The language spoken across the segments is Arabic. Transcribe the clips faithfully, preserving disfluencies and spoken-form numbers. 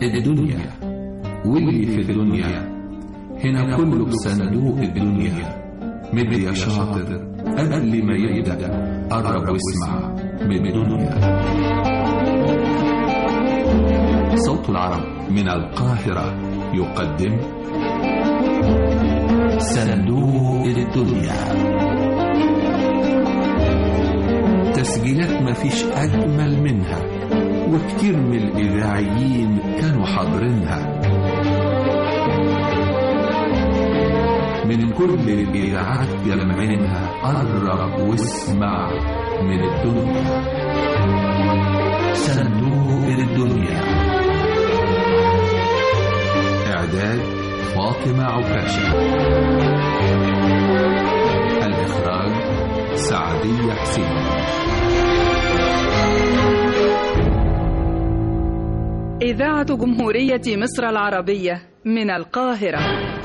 الدنيا واللي في الدنيا هنا كله بصندوق الدنيا. مد يا شاطر قبل ما يبدأ قرب واسمع من الدنيا. صوت العرب من القاهرة يقدم صندوق الدنيا. تسجيلات مفيش أجمل منها، وكتير من الإذاعيين كانوا حاضرينها من كل الإذاعات جمعينها. قرب واسمع من الدنيا. صندوق الدنيا. إعداد فاطمة عكاشة. الإخراج سعدية حسين. إذاعة جمهورية مصر العربية من القاهرة.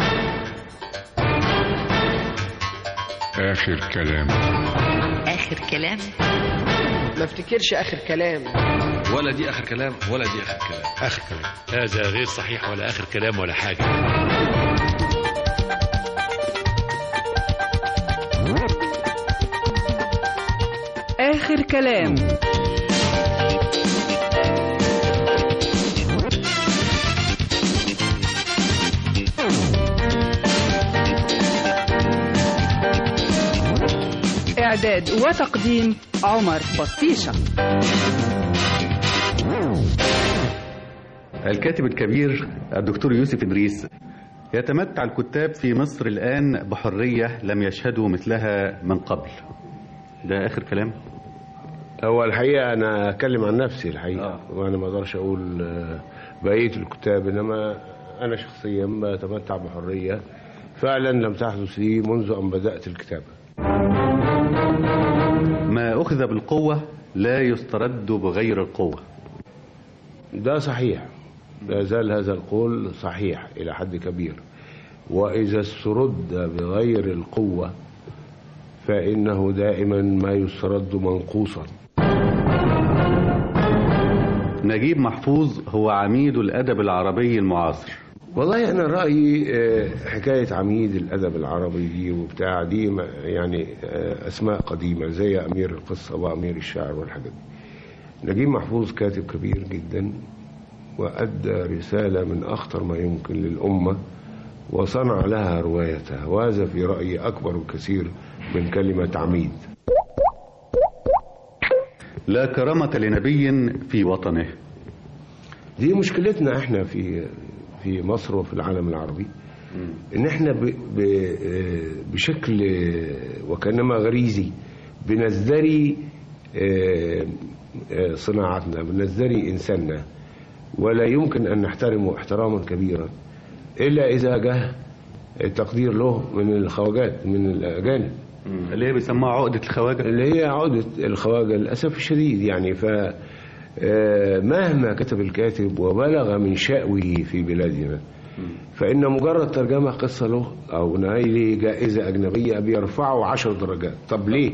آخر كلام. آخر كلام. ما افتكرش آخر كلام. ولا دي آخر كلام ولا دي آخر كلام. آخر كلام هذا غير صحيح، ولا آخر كلام ولا حاجة. آخر كلام. إعداد وتقديم عمر بطيشة. الكاتب الكبير الدكتور يوسف إدريس. يتمتع الكتاب في مصر الآن بحرية لم يشهدوا مثلها من قبل. ده آخر كلام. هو الحقيقة أنا أتكلم عن نفسي الحقيقة آه. وأنا ما أقدرش أقول بقية الكتاب، إنما أنا شخصيا بتمتع بحرية فعلا لم تحدث لي منذ أن بدأت الكتابة. ما أخذ بالقوة لا يسترد بغير القوة. ده صحيح، لا زال هذا القول صحيح إلى حد كبير، وإذا استرد بغير القوة فإنه دائما ما يسترد منقوصا. نجيب محفوظ هو عميد الأدب العربي المعاصر. والله أنا رأيي حكاية عميد الأدب العربي دي وبتاع دي يعني أسماء قديمة زي أمير القصة وأمير الشعر والحاجات دي. نجيب محفوظ كاتب كبير جدا وأدى رسالة من أخطر ما يمكن للأمة وصنع لها روايتها، وهذا في رأيي أكبر بكثير من كلمة عميد. لا كرامة لنبي في وطنه. دي مشكلتنا احنا في في مصر وفي العالم العربي، ان احنا ب ب بشكل وكانما غريزي بنزدري صناعتنا، بنزدري انساننا، ولا يمكن ان نحترمه احتراما كبيرا الا اذا جه التقدير له من الخواجات، من الاجانب اللي هي بيسموها عقدة الخواجة، اللي هي عقدة الخواجة للأسف الشديد. يعني ف مهما كتب الكاتب وبلغ من شأوه في بلادنا فإن مجرد ترجمة قصة له أو نايل جائزة أجنبية بيرفعه عشر درجات. طب ليه؟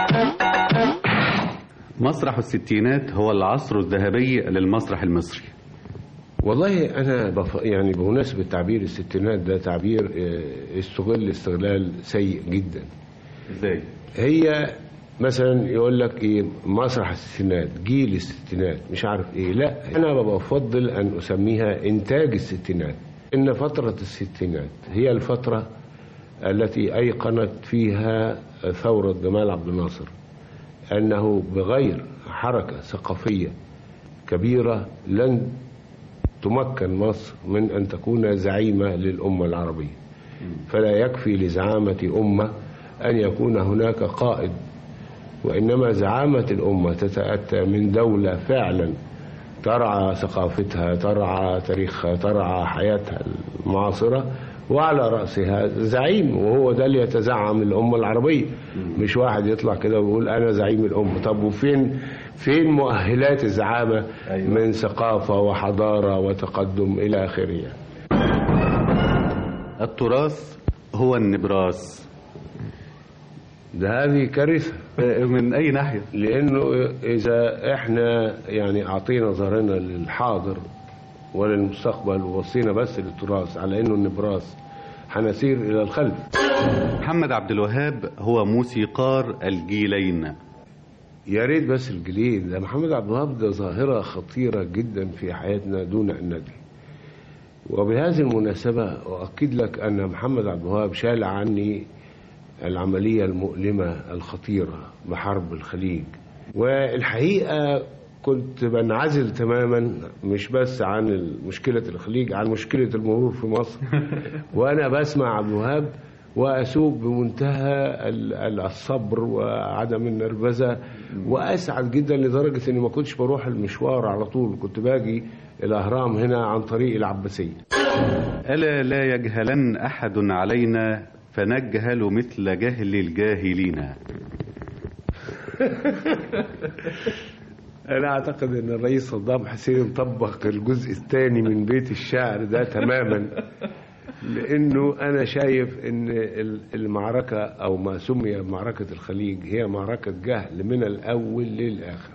مسرح الستينات هو العصر الذهبي للمسرح المصري. والله أنا بف... يعني بمناسبة تعبير الستينات ده تعبير استغل استغلال سيء جدا. ازاي؟ هي مثلا يقول لك ايه مسرح الستينات، جيل الستينات، مش عارف ايه. لا، انا بفضل ان اسميها انتاج الستينات. ان فترة الستينات هي الفترة التي ايقنت فيها ثورة جمال عبد الناصر انه بغير حركة ثقافية كبيرة لن تمكن مصر من ان تكون زعيمة للأمة العربية. فلا يكفي لزعامة أمة أن يكون هناك قائد، وإنما زعامة الأمة تتأتى من دولة فعلا ترعى ثقافتها، ترعى تاريخها، ترعى حياتها المعاصرة، وعلى رأسها زعيم، وهو ده اللي يتزعم الأمة العربية. مش واحد يطلع كده ويقول أنا زعيم الأمة. طب وفين فين مؤهلات الزعامة؟ أيوة. من ثقافة وحضارة وتقدم إلى آخره. التراث هو النبراس. ده هذه كارثة من أي ناحية؟ لأنه إذا إحنا يعني أعطينا ظهرنا للحاضر ولا للمستقبل، ووصينا بس للتراث على انه النبراس هنسير الى الخلف. محمد عبد الوهاب هو موسيقار الجيلين. يا ريت بس الجيلين، ده محمد عبد الوهاب ده ظاهرة خطيرة جدا في حياتنا دون أن ندري. وبهذه المناسبة أؤكد لك أن محمد عبد الوهاب شال عني العملية المؤلمة الخطيرة بحرب الخليج، والحقيقة كنت بنعزل تماما مش بس عن مشكلة الخليج، عن مشكلة المرور في مصر. وأنا بسمع عبد الوهاب وأسوق بمنتهى الصبر وعدم النرفزة، وأسعد جدا لدرجة أني ما كنتش بروح المشوار على طول، كنت باجي الأهرام هنا عن طريق العباسية. ألا لا يجهلن أحد علينا فنجهل مثل جهل الجاهلين. أنا أعتقد أن الرئيس صدام حسين طبق الجزء الثاني من بيت الشعر ده تماما، لأنه أنا شايف أن المعركة أو ما سمي معركة الخليج هي معركة جهل من الأول للآخر.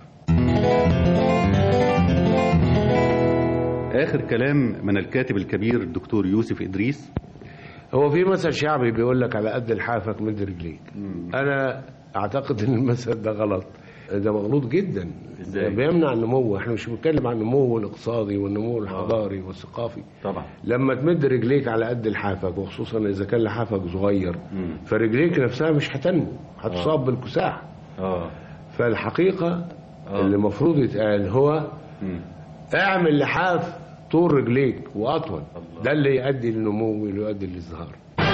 آخر كلام من الكاتب الكبير الدكتور يوسف إدريس. هو في مثل شعبي بيقول لك على قد لحافك مد رجليك. أنا أعتقد أن المثل ده غلط، ده مغلوط جدا. ده بيمنع النمو. احنا مش بنتكلم عن النمو الاقتصادي والنمو الحضاري والثقافي طبعا. لما تمد رجليك على قد لحافك، وخصوصا اذا كان لحافك صغير، مم. فرجليك نفسها مش هتنمو، هتصاب بالكساح. اه فالحقيقه أوه. اللي المفروض يتقال هو مم. اعمل لحاف طول رجليك واطول، الله. ده اللي يؤدي للنمو واللي يؤدي للازدهار.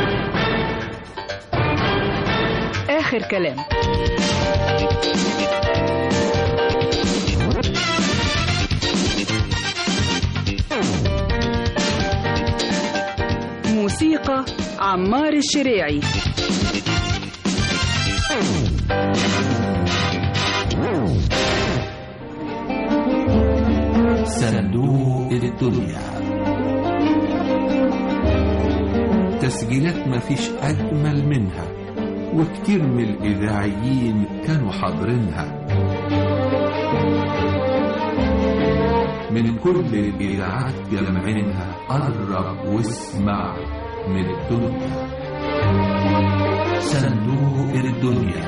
آخر كلام. موسيقى عمار الشريعي. صندوق الدنيا. تسجيلات مفيش أجمل منها، وكتير من الإذاعيين كانوا حاضرينها. من كل الإذاعات جمعينها، قرب واسمع من الدنيا. صندوق الدنيا.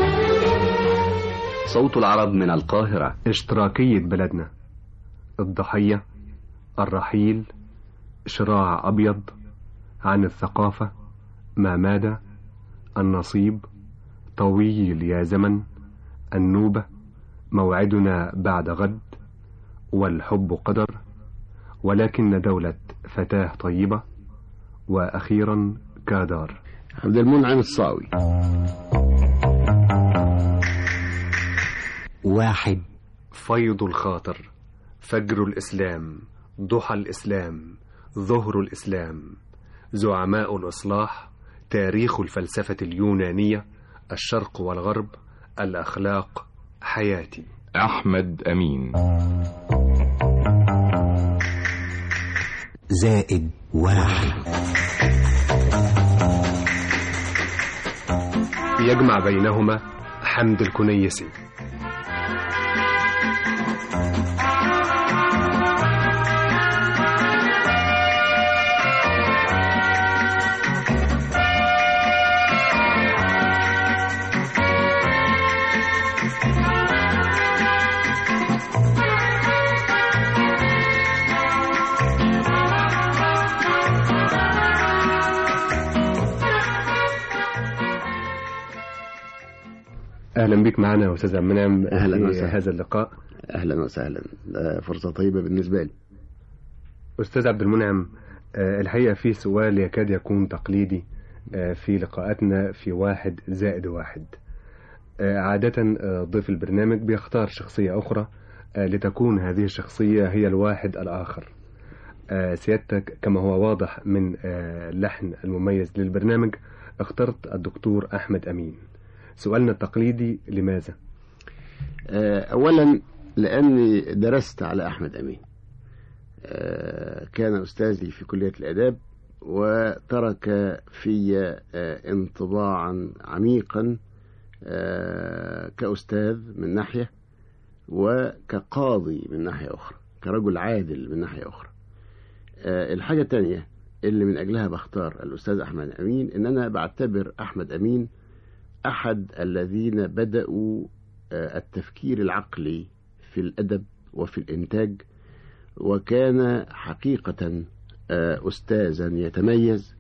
صوت العرب من القاهرة. اشتراكية بلدنا، الضحية، الرحيل، شراع أبيض، عن الثقافة، ما ماد، النصيب، طويل يا زمن، النوبة، موعدنا بعد غد، والحب قدر، ولكن دولة فتاة طيبة، وأخيرا كادار. عبد المنعم الصاوي. واحد. فيض الخاطر، فجر الإسلام، ضحى الإسلام، ظهر الإسلام، زعماء الإصلاح، تاريخ الفلسفة اليونانية، الشرق والغرب، الأخلاق، حياتي. أحمد أمين. زائد واحد. يجمع بينهما حمد الكنيسي. أهلا بك معنا يا أستاذ عبد المنعم. أهلا وسهلا. هذا اللقاء. أهلا وسهلا، فرصة طيبة بالنسبة لي. أستاذ عبد المنعم، الحقيقة في سؤال يكاد يكون تقليدي في لقاءاتنا في واحد زائد واحد. عادة ضيف البرنامج بيختار شخصية أخرى لتكون هذه الشخصية هي الواحد الآخر. سيادتك كما هو واضح من اللحن المميز للبرنامج اخترت الدكتور أحمد أمين. سؤالنا التقليدي لماذا؟ أولا لأني درست على أحمد أمين، كان أستاذي في كلية الآداب، وترك في انطباعا عميقا كأستاذ من ناحية، وكقاضي من ناحية أخرى، كرجل عادل من ناحية أخرى. الحاجة التانية اللي من أجلها بختار الأستاذ أحمد أمين إن أنا بعتبر أحمد أمين أحد الذين بدأوا التفكير العقلي في الأدب وفي الإنتاج، وكان حقيقة أستاذا يتميز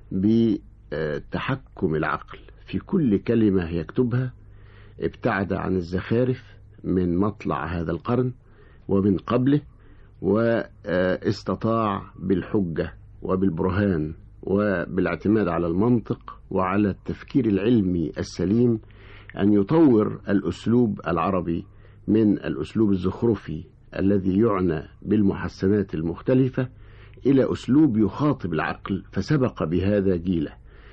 بتحكم العقل في كل كلمة يكتبها. ابتعد عن الزخارف من مطلع هذا القرن ومن قبله، واستطاع بالحجة وبالبرهان وبالاعتماد على المنطق وعلى التفكير العلمي السليم أن يطور الأسلوب العربي من الأسلوب الزخرفي الذي يعنى بالمحسنات المختلفة إلى أسلوب يخاطب العقل، فسبق بهذا جيله.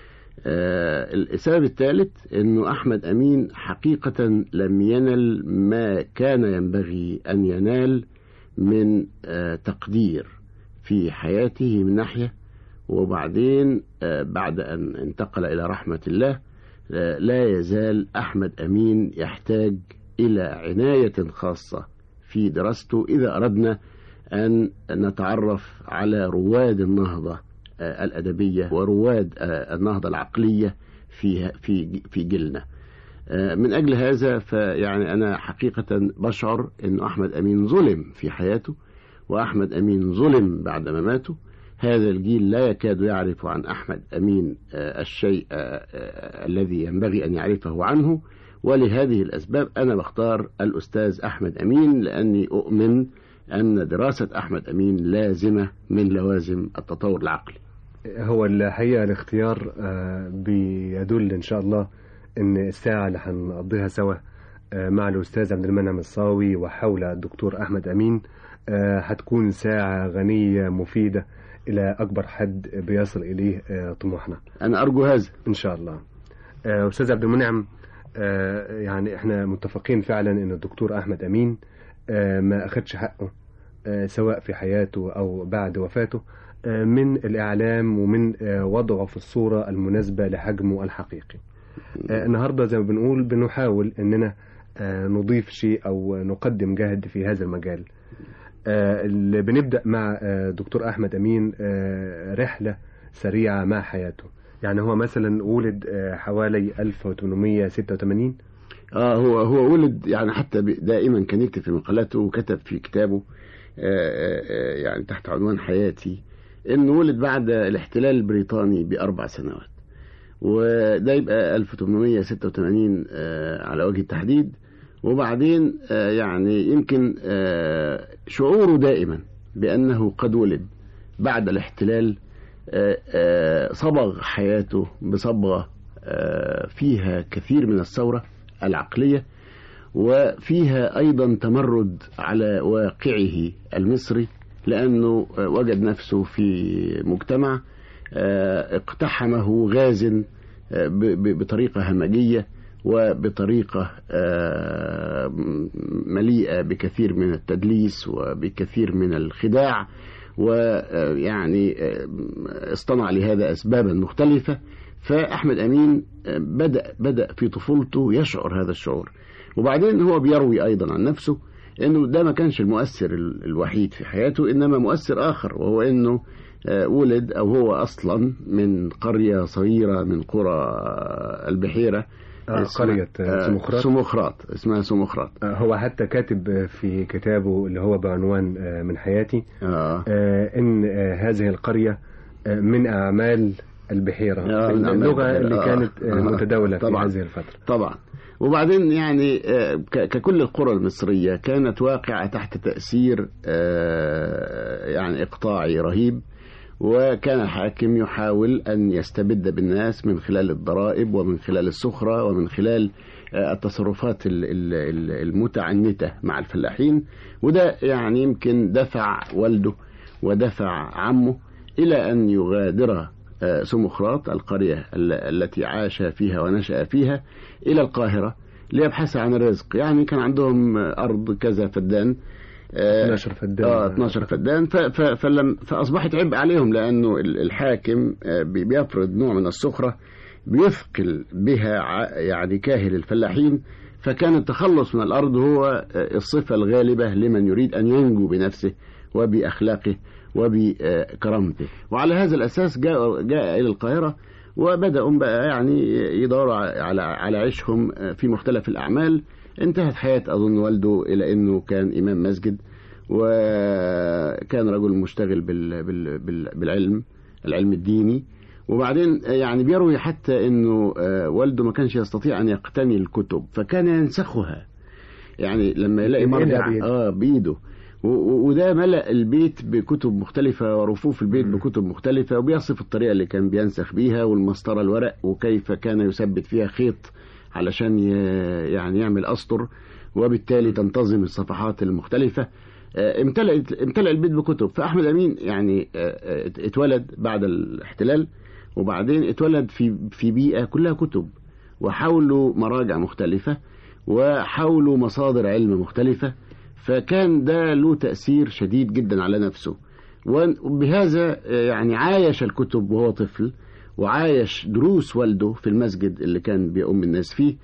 آه السبب الثالث أنه أحمد أمين حقيقة لم ينل ما كان ينبغي أن ينال من آه تقدير في حياته من ناحية، وبعدين آه بعد أن انتقل إلى رحمة الله آه لا يزال أحمد أمين يحتاج إلى عناية خاصة في دراسته إذا أردنا أن نتعرف على رواد النهضة الأدبية ورواد النهضة العقلية في في في جيلنا. من أجل هذا فيعني أنا حقيقة بشعر أن أحمد أمين ظلم في حياته، وأحمد أمين ظلم بعد مماته. هذا الجيل لا يكاد يعرف عن أحمد أمين الشيء الذي ينبغي أن يعرفه عنه، ولهذه الأسباب أنا بختار الأستاذ أحمد أمين، لأني أؤمن أن دراسة أحمد أمين لازمة من لوازم التطور العقلي. هو الحقيقة الاختيار بيدل إن شاء الله أن الساعة اللي هنقضيها سوا مع الأستاذ عبد المنعم الصاوي وحول الدكتور أحمد أمين هتكون ساعة غنية مفيدة إلى أكبر حد بيصل إليه طموحنا. أنا أرجو هذا إن شاء الله. أستاذ عبد المنعم، يعني إحنا متفقين فعلا أن الدكتور أحمد أمين ما أخدش حقه سواء في حياته أو بعد وفاته من الإعلام ومن وضعه في الصورة المناسبة لحجمه الحقيقي. النهاردة زي ما بنقول بنحاول أننا نضيف شيء أو نقدم جهد في هذا المجال. اللي بنبدأ مع دكتور أحمد أمين رحلة سريعة مع حياته. يعني هو مثلا ولد حوالي ألف وثمانمائة وستة وثمانين. اه هو هو ولد يعني حتى دائما كان يكتب في مقالاته وكتب في كتابه آآ آآ يعني تحت عنوان حياتي انه ولد بعد الاحتلال البريطاني باربع سنوات، وده يبقى ألف وثمانمائة وستة وثمانين على وجه التحديد. وبعدين يعني يمكن شعوره دائما بأنه قد ولد بعد الاحتلال صبغ حياته بصبغة فيها كثير من الثورة العقلية، وفيها أيضا تمرد على واقعه المصري، لأنه وجد نفسه في مجتمع اقتحمه غاز بطريقة همجية وبطريقة مليئة بكثير من التدليس وبكثير من الخداع، ويعني اصطنع لهذا أسبابا مختلفة. فأحمد أمين بدأ بدأ في طفولته يشعر هذا الشعور، وبعدين هو بيروي أيضا عن نفسه أنه ده ما كانش المؤثر الوحيد في حياته، إنما مؤثر آخر، وهو أنه ولد أو هو أصلا من قرية صغيرة من قرى البحيرة، آه قرية سموخرات. سموخرات اسمها سموخرات. آه هو حتى كاتب في كتابه اللي هو بعنوان آه من حياتي آه. آه إن آه هذه القرية آه من أعمال البحيرة، آه اللغة اللي آه كانت آه متداولة في هذه الفترة طبعا. وبعدين يعني آه ككل القرى المصرية كانت واقعة تحت تأثير آه يعني إقطاعي رهيب، وكان الحاكم يحاول أن يستبد بالناس من خلال الضرائب ومن خلال السخرة ومن خلال التصرفات المتعنتة مع الفلاحين. وده يعني يمكن دفع والده ودفع عمه إلى أن يغادر سموخرات القرية التي عاش فيها ونشأ فيها إلى القاهرة ليبحث عن الرزق. يعني كان عندهم أرض كذا فدان، اثناشر فدان اه اثناشر فدان، فلم فاصبحت عبء عليهم، لانه الحاكم بيفرض نوع من السخره بيثقل بها يعني كاهل الفلاحين، فكان التخلص من الارض هو الصفه الغالبه لمن يريد ان ينجو بنفسه وباخلاقه وبكرامته. وعلى هذا الأساس جاء جاء إلى القاهرة، وبدأوا بقى يعني يدوروا على على عيشهم في مختلف الأعمال. انتهت حياة أظن والده إلى أنه كان إمام مسجد، وكان رجل مشتغل بال بال بال بالعلم العلم الديني. وبعدين يعني بيروي حتى أنه والده ما كانش يستطيع أن يقتني الكتب، فكان ينسخها، يعني لما يلاقي مرجع آه بإيده، وده ملأ البيت بكتب مختلفة ورفوف البيت بكتب مختلفة، وبيصف الطريقة اللي كان بينسخ بيها والمسطرة الورق، وكيف كان يثبت فيها خيط علشان يعني يعمل أسطر، وبالتالي تنتظم الصفحات المختلفة. امتلأ امتلأ البيت بكتب. فأحمد أمين يعني اتولد بعد الاحتلال، وبعدين اتولد في في بيئة كلها كتب، وحاولوا مراجع مختلفة، وحاولوا مصادر علم مختلفة، فكان ده له تأثير شديد جدا على نفسه. وبهذا يعني عايش الكتب وهو طفل، وعايش دروس والده في المسجد اللي كان بيؤم الناس فيه،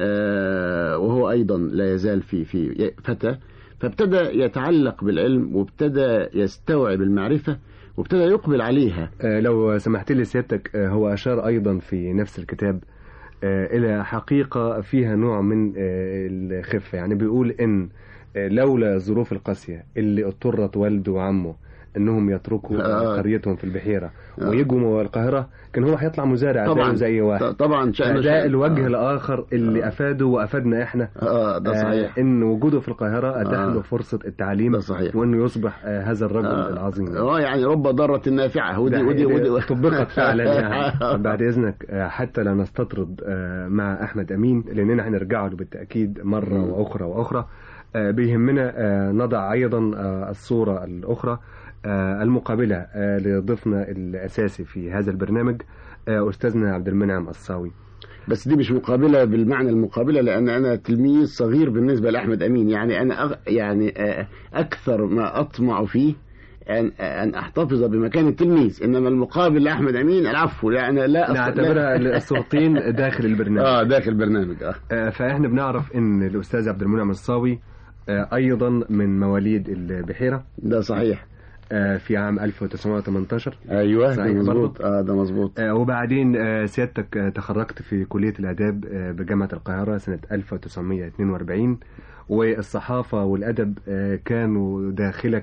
وهو أيضا لا يزال في في فتى. فابتدى يتعلق بالعلم، وابتدى يستوعب المعرفة، وابتدى يقبل عليها. لو سمحت لي سيادتك، هو أشار أيضا في نفس الكتاب إلى حقيقة فيها نوع من الخفة، يعني بيقول إن لولا الظروف القاسية اللي اضطرت والده وعمه انهم يتركوا آه. قريتهم في البحيرة آه. ويجوا القاهرة، كان هو هيطلع مزارع طبعا زي واحد. طبعا ده الوجه آه. الآخر اللي آه. أفاده وأفادنا إحنا. آه ده صحيح. آه إن وجوده في القاهرة أتاح له آه. فرصة التعليم، ده صحيح. وإنه يصبح آه هذا الرجل آه. العظيم. اه يعني رب ضارة نافعة، ودي ودي ودي طبقت فعلا يعني. بعد إذنك آه حتى لا نستطرد آه مع أحمد أمين، لأننا هنرجع له بالتأكيد مرة م. وأخرى وأخرى. آه بيهمنا آه نضع أيضا آه الصورة الأخرى آه المقابلة آه لضيفنا الأساسي في هذا البرنامج، آه أستاذنا عبد المنعم الصاوي. بس دي مش مقابلة بالمعنى المقابلة، لأن أنا تلميذ صغير بالنسبة لأحمد أمين. يعني أنا أغ... يعني آه أكثر ما أطمع فيه أن أن أحتفظ بمكان التلميذ، إنما المقابل لأحمد أمين العفو، يعني لا نعتبرها الصورتين داخل البرنامج. آه داخل البرنامج. آه. آه فإحنا بنعرف إن الأستاذ عبد المنعم الصاوي آه أيضا من مواليد البحيرة. ده صحيح. في عام ألف وتسعمائة وثمانية عشر. ايوه ده مظبوط. اه ده مظبوط. آه وبعدين آه سيادتك تخرجت في كلية الآداب آه بجامعة القاهرة سنة ألف وتسعمائة واثنين وأربعين، والصحافة والأدب آه كانوا داخلك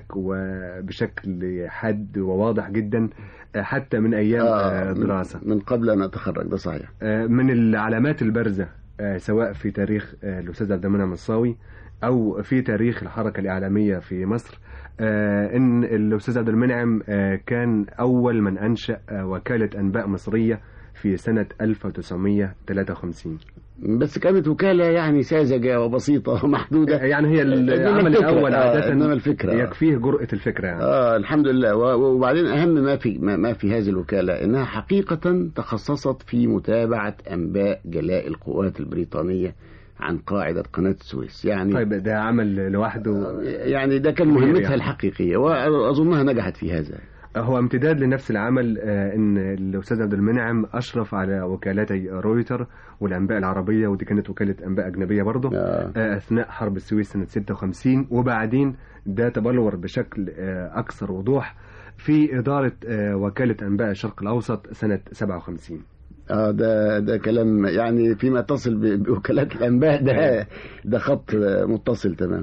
وبشكل حاد وواضح جدا آه حتى من أيام آه دراسة، من قبل أن أتخرج. ده صحيح. آه من العلامات البارزة آه سواء في تاريخ آه الأستاذ عبد المنعم الصاوي أو في تاريخ الحركة الإعلامية في مصر، آه إن الأستاذ عبد المنعم آه كان أول من أنشأ آه وكالة أنباء مصرية في سنة ألف وتسعمائة وثلاثة وخمسين. بس كانت وكالة يعني ساذجة وبسيطة ومحدودة، يعني هي العمل الأول عادة. آه إنما الفكرة يكفيه جرأة الفكرة يعني. آه الحمد لله. وبعدين أهم ما في ما, ما في هذه الوكالة إنها حقيقة تخصصت في متابعة أنباء جلاء القوات البريطانية عن قاعدة قناة السويس. يعني طيب ده عمل لوحده، يعني ده كان مهمتها يعني الحقيقية، وأظنها نجحت في هذا. هو امتداد لنفس العمل إن الأستاذ عبد المنعم أشرف على وكالتي رويتر والأنباء العربية، ودي كانت وكالة أنباء أجنبية برضه آه. أثناء حرب السويس سنة ستة وخمسين، وبعدين ده تبلور بشكل أكثر وضوح في إدارة وكالة أنباء الشرق الأوسط سنة سبعة وخمسين. اه ده ده كلام يعني فيما يتصل بوكالات الانباء، ده ده خط متصل تمام.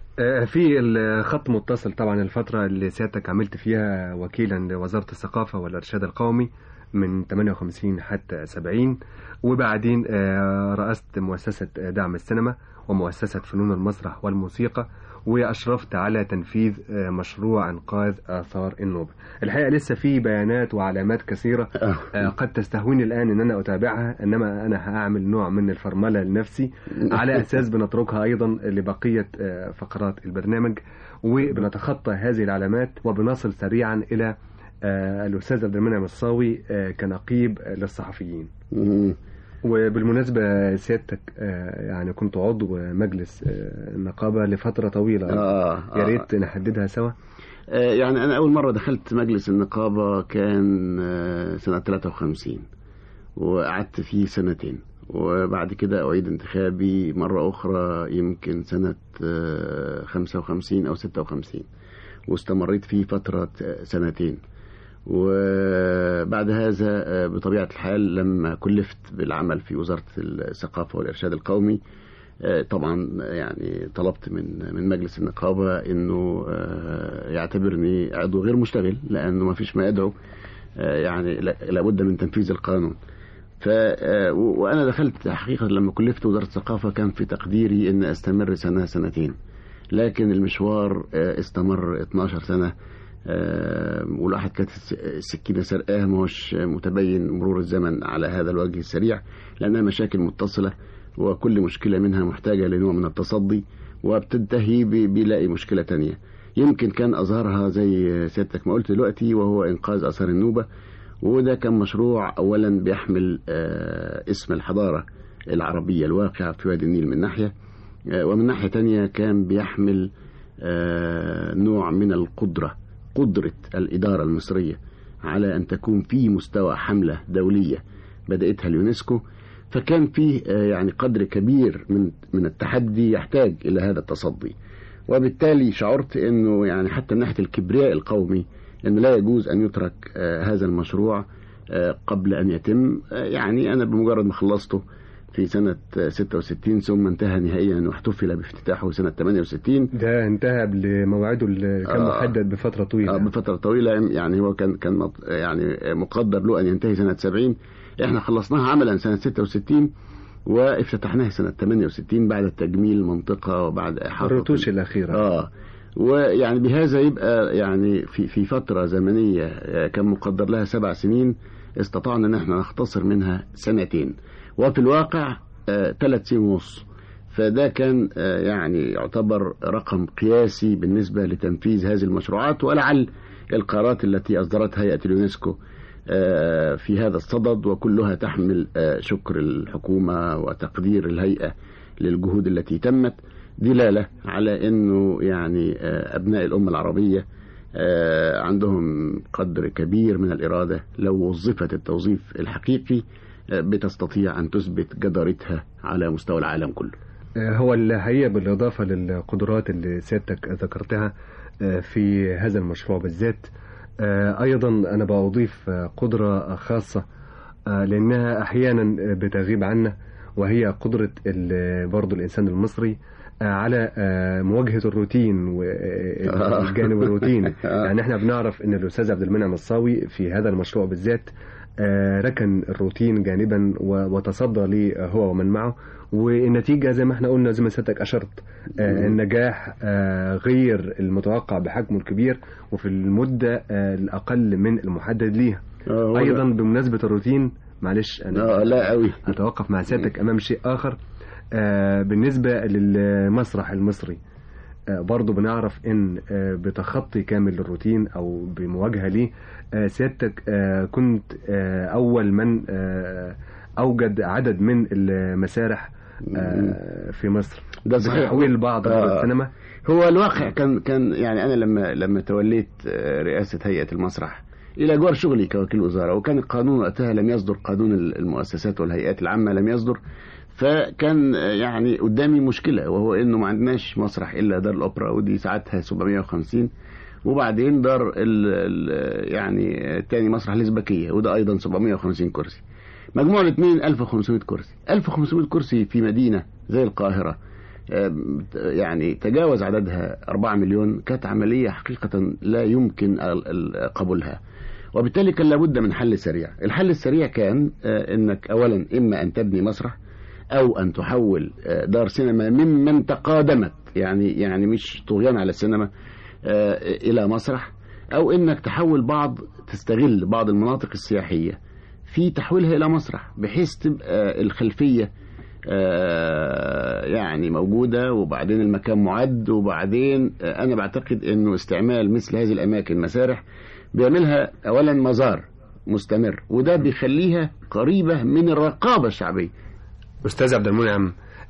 في الخط متصل طبعا الفترة اللي سيادتك عملت فيها وكيلا لوزارة الثقافة والإرشاد القومي من ثمانية وخمسين حتى سبعين، وبعدين رأست مؤسسة دعم السينما ومؤسسة فنون المسرح والموسيقى، وأشرفت على تنفيذ مشروع إنقاذ آثار النوبة. الحقيقة لسه في بيانات وعلامات كثيرة قد تستهويني الآن أن أنا أتابعها، إنما أنا هأعمل نوع من الفرملة لنفسي على أساس بنتركها أيضا لبقية فقرات البرنامج، وبنتخطى هذه العلامات وبنصل سريعا إلى الأستاذ عبد المنعم الصاوي كنقيب للصحفيين. وبالمناسبة سيادتك يعني كنت عضو مجلس النقابة لفترة طويلة، آه يا ريت نحددها سوا. يعني أنا أول مرة دخلت مجلس النقابة كان سنة ثلاثة وخمسين، وقعدت فيه سنتين، وبعد كده أعيد انتخابي مرة أخرى يمكن سنة خمسة وخمسين أو ستة وخمسين، واستمريت فيه فترة سنتين. وبعد هذا بطبيعة الحال لما كلفت بالعمل في وزارة الثقافة والإرشاد القومي، طبعا يعني طلبت من من مجلس النقابة انه يعتبرني عضو غير مشتغل، لانه ما فيش ما يدعو يعني لابد من تنفيذ القانون. ف وانا دخلت حقيقة لما كلفت وزارة الثقافة كان في تقديري ان استمر سنة سنتين، لكن المشوار استمر اتناشر سنة. والواحد كانت السكينة سرقاه، ما هوش متبين مرور الزمن على هذا الوجه السريع، لأنها مشاكل متصلة وكل مشكلة منها محتاجة لنوع من التصدي، وبتنتهي بيلاقي مشكلة تانية. يمكن كان أظهرها زي سيادتك ما قلت دلوقتي، وهو إنقاذ آثار النوبة، وده كان مشروع أولا بيحمل اسم الحضارة العربية الواقعة في وادي النيل من ناحية، ومن ناحية تانية كان بيحمل نوع من القدرة، قدرة الإدارة المصرية على أن تكون في مستوى حملة دولية بدأتها اليونسكو. فكان فيه يعني قدر كبير من من التحدي يحتاج إلى هذا التصدي، وبالتالي شعرت أنه يعني حتى من ناحية الكبرياء القومي أنه لا يجوز أن يترك هذا المشروع قبل أن يتم. يعني أنا بمجرد ما خلصته في سنة ستة وستين ثم انتهى نهائيا واحتفل بافتتاحه سنة ثمانية وستين. ده انتهى بموعده اللي كان آه محدد بفترة طويلة. آه بفترة طويلة، يعني هو كان كان يعني مقدر له أن ينتهي سنة سبعين. احنا خلصناها عملا سنة ستة وستين وافتتحناها سنة ثمانية وستين بعد التجميل المنطقة وبعد إحاطة الرتوش الأخيرة. اه ويعني بهذا يبقى يعني في في فترة زمنية كان مقدر لها سبع سنين استطعنا ان احنا نختصر منها سنتين، وفي الواقع ثلاث آه سنين ونص. فده كان آه يعني يعتبر رقم قياسي بالنسبة لتنفيذ هذه المشروعات، ولعل القرارات التي أصدرتها هيئة اليونسكو آه في هذا الصدد وكلها تحمل آه شكر الحكومة وتقدير الهيئة للجهود التي تمت، دلالة على أنه يعني آه أبناء الأمة العربية آه عندهم قدر كبير من الإرادة، لو وظفت التوظيف الحقيقي بتستطيع أن تثبت جدارتها على مستوى العالم كله. هو الحقيقة بالإضافة للقدرات اللي سيادتك ذكرتها في هذا المشروع بالذات، أيضا أنا بأضيف قدرة خاصة لأنها أحيانا بتغيب عنا، وهي قدرة برضو الإنسان المصري على مواجهة الروتين والجانب الروتيني. يعني احنا بنعرف أن الأستاذ عبد المنعم الصاوي في هذا المشروع بالذات ركن الروتين جانبا وتصدى ليه هو ومن معه، والنتيجة زي ما احنا قلنا زي ما سيادتك أشرت، النجاح غير المتوقع بحجمه الكبير وفي المدة الأقل من المحدد ليها. أيضا بمناسبة الروتين، معلش أنا لا قوي أتوقف مع سيادتك أمام شيء آخر. بالنسبة للمسرح المصري برضو بنعرف ان بتخطي كامل للروتين او بمواجهة ليه، سيادتك كنت اول من اوجد عدد من المسارح في مصر، ده صحيح تحويل بعض آه السينما. هو الواقع كان كان يعني انا لما لما توليت رئاسة هيئة المسرح الى جوار شغلي كوكيل وزارة، وكان القانون وقتها لم يصدر، قانون المؤسسات والهيئات العامة لم يصدر، فكان يعني قدامي مشكلة، وهو انه ما عندناش مسرح الا دار الاوبرا، ودي ساعتها سبعمية وخمسين، وبعدين دار ال ال يعني تاني مسرح الازبكية وده ايضا سبعمية وخمسين كرسي، مجموع الاثنين ألف وخمسمية كرسي. ألف وخمسمية كرسي في مدينة زي القاهرة يعني تجاوز عددها أربعة مليون، كانت عملية حقيقة لا يمكن قبولها، وبالتالي كان لابد من حل سريع. الحل السريع كان انك اولا اما ان تبني مسرح او ان تحول دار سينما ممن تقادمت، يعني يعني مش طغيان على السينما، الى مسرح، او انك تحول بعض تستغل بعض المناطق السياحية في تحويلها الى مسرح، بحيث تبقى الخلفية يعني موجودة وبعدين المكان معد، وبعدين انا بعتقد انه استعمال مثل هذه الاماكن مسارح بيعملها اولا مزار مستمر، وده بيخليها قريبة من الرقابة الشعبية. أستاذ عبد المنعم،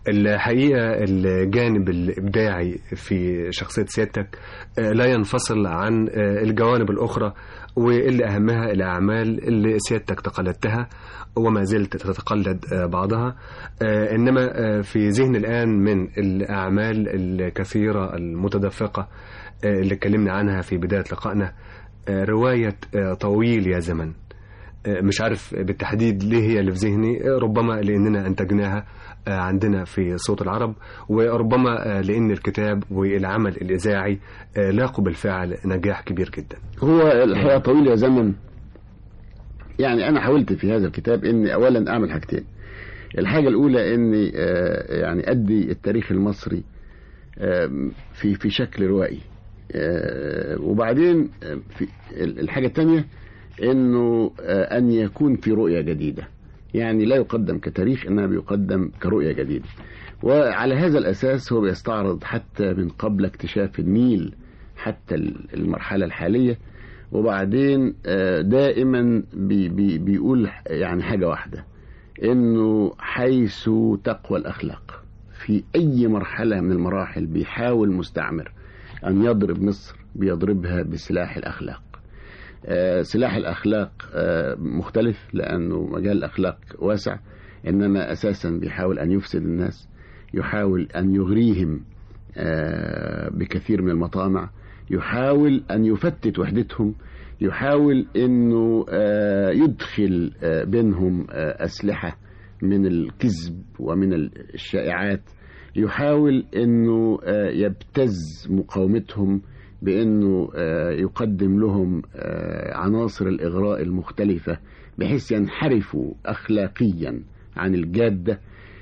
الحقيقة الجانب الإبداعي في شخصية سيادتك لا ينفصل عن الجوانب الأخرى، واللي أهمها الأعمال اللي سيادتك تقلدتها وما زلت تتقلد بعضها. إنما في ذهن الآن من الأعمال الكثيرة المتدفقة اللي اتكلمنا عنها في بداية لقائنا رواية طويل يا زمن. مش عارف بالتحديد ليه هي اللي في ذهني، ربما لأننا أنتجناها عندنا في صوت العرب، وربما لأن الكتاب والعمل الإذاعي لاقوا بالفعل نجاح كبير جدا. هو الحقيقة طويل يا زمن، يعني أنا حاولت في هذا الكتاب إني أولا أعمل حاجتين. الحاجة الأولى إني يعني أدي التاريخ المصري في في شكل روائي، وبعدين في الحاجة الثانية إنه أن يكون في رؤية جديدة، يعني لا يقدم كتاريخ إنما بيقدم كرؤية جديدة. وعلى هذا الأساس هو بيستعرض حتى من قبل اكتشاف النيل حتى المرحلة الحالية، وبعدين دائما بي بي بيقول يعني حاجة واحدة، إنه حيث تقوى الأخلاق في أي مرحلة من المراحل بيحاول مستعمر أن يضرب مصر بيضربها بسلاح الأخلاق. آه سلاح الأخلاق آه مختلف لأنه مجال الأخلاق واسع، إنما أساسا بيحاول أن يفسد الناس، يحاول أن يغريهم آه بكثير من المطامع، يحاول أن يفتت وحدتهم، يحاول أنه آه يدخل آه بينهم آه أسلحة من الكذب ومن الشائعات، يحاول أنه آه يبتز مقاومتهم بأنه يقدم لهم عناصر الإغراء المختلفة بحيث ينحرفوا أخلاقيا عن الجادة.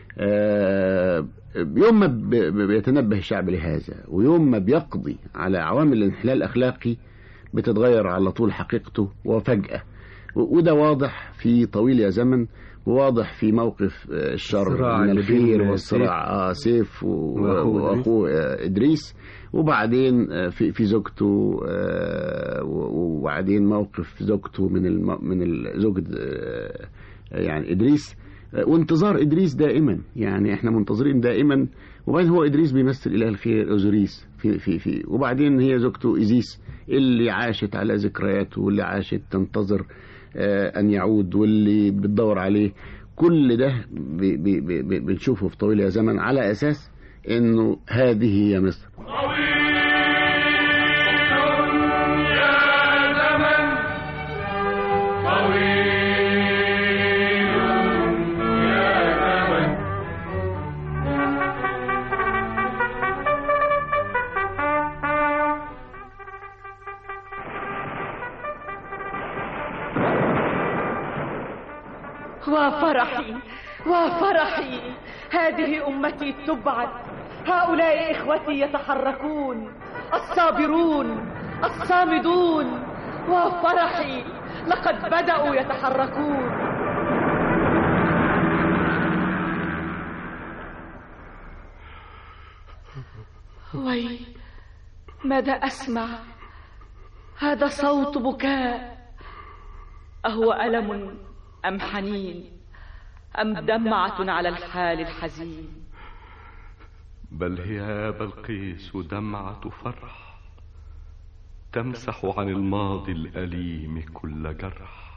يوم ما بيتنبه الشعب لهذا ويوم ما بيقضي على عوامل الانحلال الأخلاقي بتتغير على طول حقيقته وفجأة، وده واضح في طويل يا زمن، وواضح في موقف الشر من الخير والصراع آه سيف وأخوه إدريس، وبعدين في في زوجته، وبعدين موقف زوجته من الم من الزوج يعني إدريس، وانتظار إدريس دائما، يعني احنا منتظرين دائما. وبعدين هو إدريس بيمثل إله الخير أوزوريس في في في وبعدين هي زوجته إيزيس اللي عاشت على ذكرياته واللي عاشت تنتظر أن يعود واللي بتدور عليه. كل ده بي بي بي بنشوفه في طويل يا زمن على أساس إنه هذه هي مصر. وفرحي وفرحي، هذه أمتي تبعث، هؤلاء إخوتي يتحركون، الصابرون الصامدون، وفرحي لقد بدأوا يتحركون. وي ماذا أسمع؟ هذا صوت بكاء، أهو ألم أم حنين أم دمعة على الحال الحزين؟ بل هي يا بلقيس دمعة فرح تمسح عن الماضي الأليم كل جرح.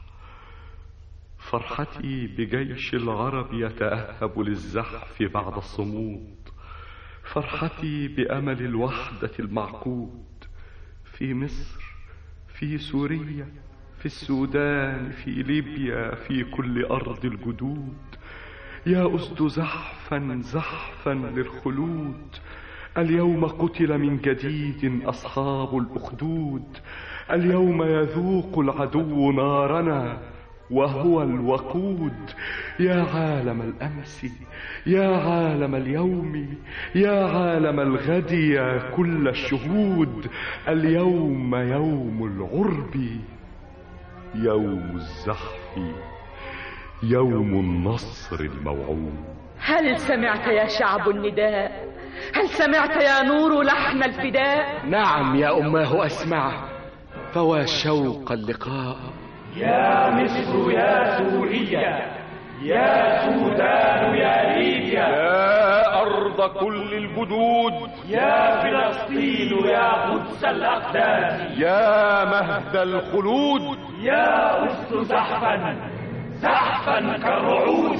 فرحتي بجيش العرب يتأهب للزحف بعد الصمود، فرحتي بأمل الوحدة المعقود في مصر، في سوريا، في السودان، في ليبيا، في كل أرض الجدود. يا أسد زحفا زحفا للخلود، اليوم قتل من جديد أصحاب الأخدود. اليوم يذوق العدو نارنا وهو الوقود. يا عالم الأمس، يا عالم اليوم، يا عالم الغد، يا كل الشهود. اليوم يوم العرب، يوم الزحف، يوم النصر الموعود. هل سمعت يا شعب النداء؟ هل سمعت يا نور لحن الفداء؟ نعم يا أماه أسمع، فوا شوق اللقاء. يا مصر يا سوريا، يا سودان يا ليبيا، يا أرض كل الجدود، يا فلسطين يا قدس الأقداس، يا مهد الخلود، يا أسد زحفا زحفا كالرعود.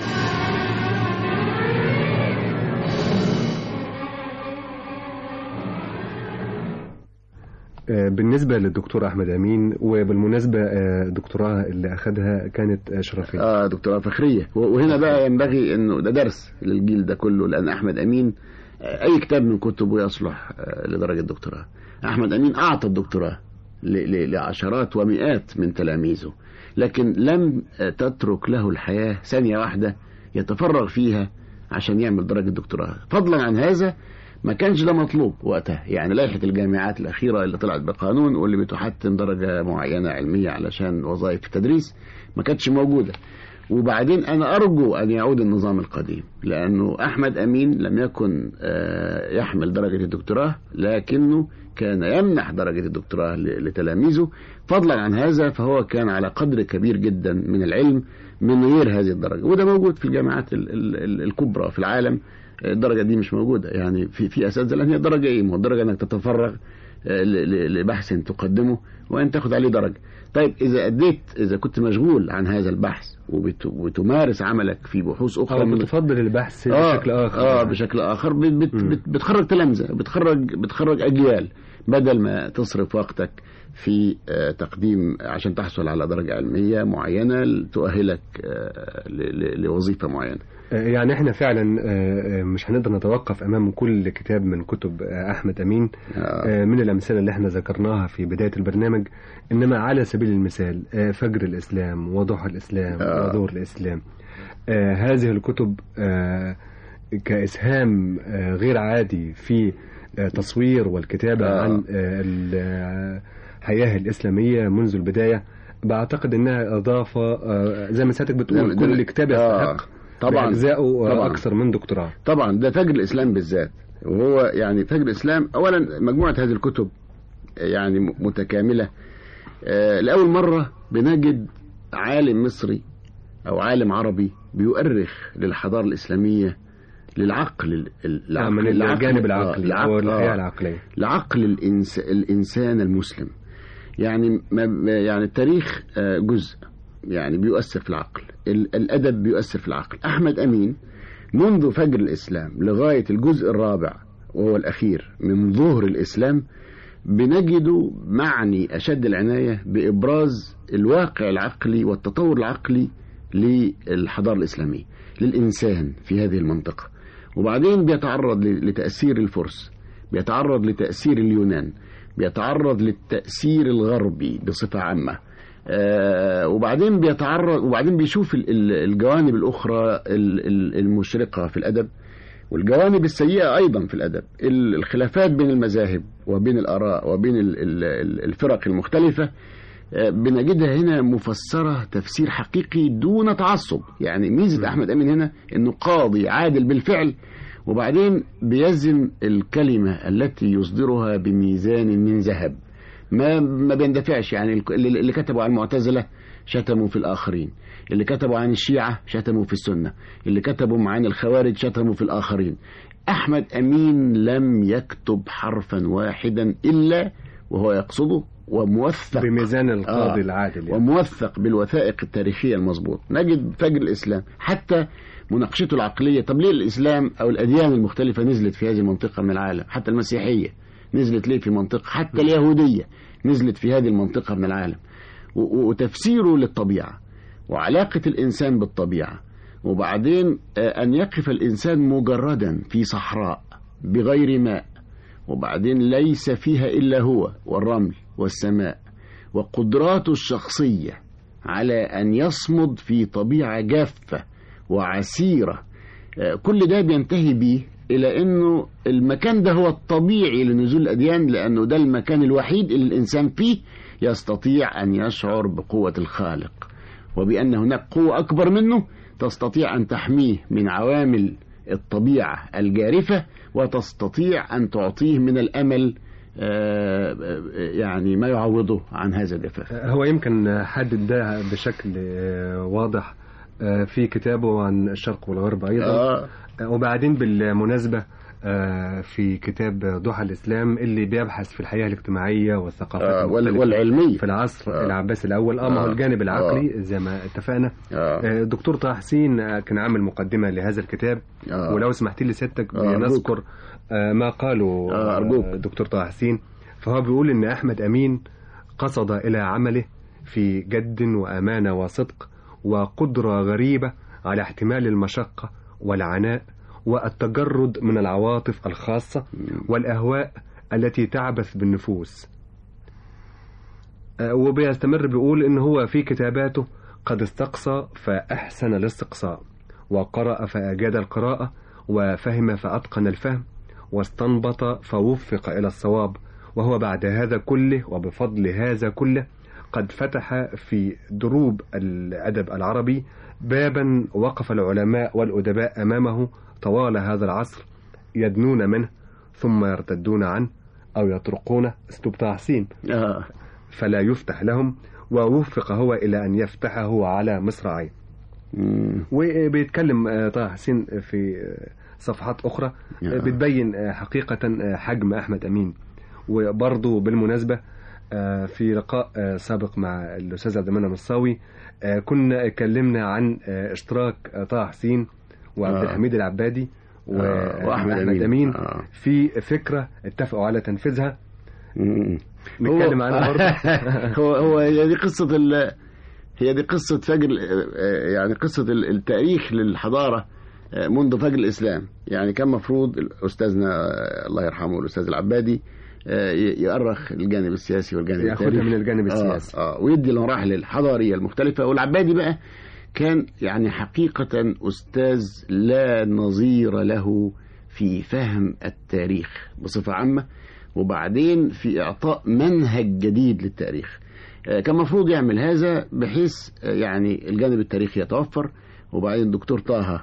بالنسبة للدكتور أحمد أمين، وبالمناسبة الدكتوراه اللي أخدها كانت شرفية، آه دكتوراه فخرية. وهنا بقى ينبغي أنه ده درس للجيل ده كله، لأن أحمد أمين أي كتاب من كتبه يصلح لدرجة دكتوراه. أحمد أمين أعطى الدكتوراه لعشرات ومئات من تلاميذه، لكن لم تترك له الحياة ثانية واحدة يتفرغ فيها عشان يعمل درجة دكتوراه. فضلا عن هذا ما كانش ده مطلوب وقتها، يعني لائحة الجامعات الأخيرة اللي طلعت بقانون واللي بتحتم درجة معينة علمية علشان وظائف التدريس ما كانتش موجودة. وبعدين أنا أرجو أن يعود النظام القديم، لأنه أحمد أمين لم يكن يحمل درجة الدكتوراه، لكنه كان يمنح درجة الدكتوراه لتلاميذه. فضلا عن هذا فهو كان على قدر كبير جدا من العلم من غير هذه الدرجة، وده موجود في الجامعات الكبرى في العالم. الدرجة دي مش موجودة يعني في في أساتذة، لأن هي درجة إيه؟ ما الدرجة إنك تتفرغ لبحث تقدمه وأن تاخد عليه درجة. طيب إذا أديت، إذا كنت مشغول عن هذا البحث وبتمارس عملك في بحوث أخرى، أو بتفضل البحث آه بشكل آخر آه بشكل آخر بت بت بتخرج تلامذة، بتخرج بتخرج أجيال، بدل ما تصرف وقتك في تقديم عشان تحصل على درجة علمية معينة تؤهلك لوظيفة معينة. يعني احنا فعلا مش هنقدر نتوقف امام كل كتاب من كتب احمد امين من الامثله اللي احنا ذكرناها في بدايه البرنامج، انما على سبيل المثال فجر الاسلام وضحى الاسلام ودور الاسلام، هذه الكتب كاسهام غير عادي في تصوير والكتابه عن الحياه الاسلاميه منذ البدايه. بعتقد انها اضافه زي ما سيادتك بتقول كل كتاب يستحق طبعا أجزاؤه أكثر من دكتوراه. طبعا ده فجر الإسلام بالذات، وهو يعني فجر الإسلام أولا مجموعة هذه الكتب يعني متكاملة. آه لأول مرة بنجد عالم مصري أو عالم عربي بيؤرخ للحضارة الإسلامية للعقل العقل من الجانب العقلي أو الحياة العقلية، لعقل الإنس الإنسان المسلم. يعني ما يعني التاريخ آه جزء يعني بيؤثر في العقل، الأدب بيؤثر في العقل. أحمد أمين منذ فجر الإسلام لغاية الجزء الرابع وهو الأخير من ظهر الإسلام بنجده معني أشد العناية بإبراز الواقع العقلي والتطور العقلي للحضارة الإسلامية للإنسان في هذه المنطقة. وبعدين بيتعرض لتأثير الفرس، بيتعرض لتأثير اليونان، بيتعرض للتأثير الغربي بصفة عامة. آه وبعدين بيتعرض وبعدين بيشوف الجوانب الأخرى المشرقة في الأدب والجوانب السيئة أيضا في الأدب، الخلافات بين المذاهب وبين الآراء وبين الفرق المختلفة. آه بنجدها هنا مفسرة تفسير حقيقي دون تعصب. يعني ميزة أحمد أمين هنا أنه قاضي عادل بالفعل، وبعدين بيزن الكلمة التي يصدرها بميزان من ذهب، ما ما بيندفعش. يعني اللي كتبوا عن المعتزلة شتموا في الآخرين، اللي كتبوا عن الشيعة شتموا في السنة، اللي كتبوا عن الخوارج شتموا في الآخرين. أحمد أمين لم يكتب حرفا واحدا إلا وهو يقصده وموثق بميزان القاضي آه العادل يعني. وموثق بالوثائق التاريخية المضبوط. نجد فجر الإسلام حتى مناقشته العقلية. طب ليه الإسلام أو الأديان المختلفة نزلت في هذه المنطقة من العالم؟ حتى المسيحية نزلت ليه في منطقة، حتى اليهودية نزلت في هذه المنطقة من العالم. وتفسيره للطبيعة وعلاقة الإنسان بالطبيعة، وبعدين أن يقف الإنسان مجردا في صحراء بغير ماء، وبعدين ليس فيها إلا هو والرمل والسماء، وقدراته الشخصية على أن يصمد في طبيعة جافة وعسيرة. كل ده بينتهي به إلى أنه المكان ده هو الطبيعي لنزول الأديان، لأنه ده المكان الوحيد اللي الإنسان فيه يستطيع أن يشعر بقوة الخالق، وبأن هناك قوة أكبر منه تستطيع أن تحميه من عوامل الطبيعة الجارفة، وتستطيع أن تعطيه من الأمل يعني ما يعوضه عن هذا الجفاف. هو يمكن حدد ده بشكل واضح في كتابه عن الشرق والغرب أيضا. آه. وبعدين بالمناسبة في كتاب ضحى الإسلام اللي بيبحث في الحياة الاجتماعية والثقافات آه والعلمية في العصر آه العباسي الأول. اه ما هو الجانب العقلي آه زي ما اتفقنا. آه الدكتور طه حسين كان عامل مقدمة لهذا الكتاب. آه ولو سمحت لي سيادتك آه بنذكر آه ما قاله آه الدكتور طه حسين. فهو بيقول إن أحمد أمين قصد إلى عمله في جد وأمانة وصدق وقدرة غريبة على احتمال المشقة والعناء والتجرد من العواطف الخاصة والأهواء التي تعبث بالنفوس. وبيستمر بيقول إن هو في كتاباته قد استقصى فأحسن الاستقصاء، وقرأ فأجاد القراءة، وفهم فأتقن الفهم، واستنبط فوفق إلى الصواب. وهو بعد هذا كله وبفضل هذا كله قد فتح في دروب الأدب العربي بابا وقف العلماء والأدباء أمامه طوال هذا العصر يدنون منه ثم يرتدون عنه أو يطرقونه. اسلوب طه حسين آه. فلا يفتح لهم، ووفق هو إلى أن يفتحه على مصراعيه. وبيتكلم طه حسين في صفحات أخرى آه. بتبين حقيقة حجم أحمد أمين. وبرضه بالمناسبة في لقاء سابق مع الأستاذ عبد المنعم الصاوي كنا اتكلمنا عن اشتراك طه حسين وعبد الحميد آه. العبادي آه. وأحمد أمين, أمين آه. في فكرة اتفقوا على تنفيذها. نتكلم عنها برضه. هو هو هي دي قصة ال هي دي قصة فجر، يعني قصة التاريخ للحضارة منذ فجر الإسلام. يعني كان مفروض أستاذنا الله يرحمه الأستاذ العبادي يؤرخ الجانب السياسي والجانب التاريخي من الجانب السياسي آه. آه. ويدي المراحل الحضارية المختلفة. والعبادي بقى كان يعني حقيقة أستاذ لا نظير له في فهم التاريخ بصفة عامة، وبعدين في إعطاء منهج جديد للتاريخ. آه كان مفروض يعمل هذا بحيث آه يعني الجانب التاريخي يتوفر، وبعدين الدكتور طه